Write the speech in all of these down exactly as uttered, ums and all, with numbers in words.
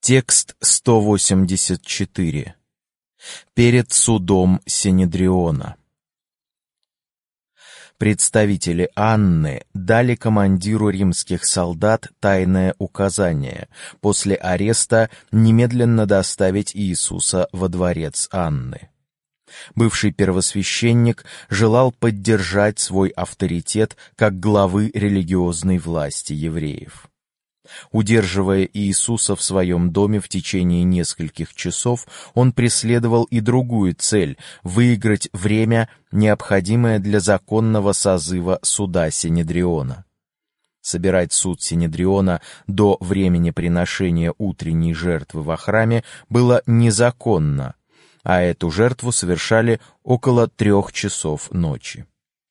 Текст сто восемьдесят четыре. Перед судом Синедриона. Представители Анны дали командиру римских солдат тайное указание после ареста немедленно доставить Иисуса во дворец Анны. Бывший первосвященник желал поддержать свой авторитет как главы религиозной власти евреев. Удерживая Иисуса в своем доме в течение нескольких часов, он преследовал и другую цель — выиграть время, необходимое для законного созыва суда Синедриона. Собирать суд Синедриона до времени приношения утренней жертвы во храме было незаконно, а эту жертву совершали около трех часов ночи.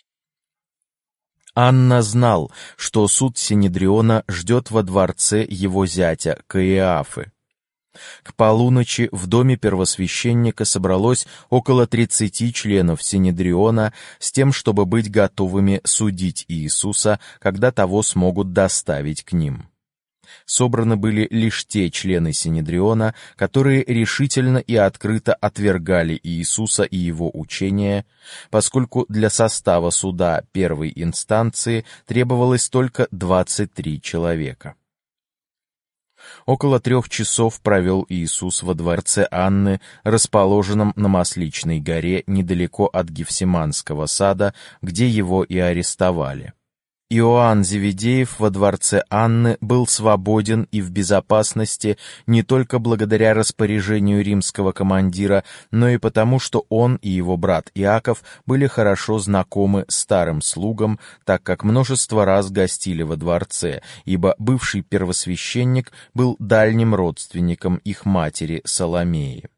Анна знал, что суд Синедриона ждет во дворце его зятя Каиафы. К полуночи в доме первосвященника собралось около тридцати членов Синедриона с тем, чтобы быть готовыми судить Иисуса, когда того смогут доставить к ним. Собраны были лишь те члены Синедриона, которые решительно и открыто отвергали Иисуса и его учение, поскольку для состава суда первой инстанции требовалось только двадцать три человека. Около трех часов провел Иисус во дворце Анны, расположенном на Масличной горе недалеко от Гефсиманского сада, где его и арестовали. Иоанн Зеведеев во дворце Анны был свободен и в безопасности не только благодаря распоряжению римского командира, но и потому, что он и его брат Иаков были хорошо знакомы старым слугам, так как множество раз гостили во дворце, ибо бывший первосвященник был дальним родственником их матери Саломеи.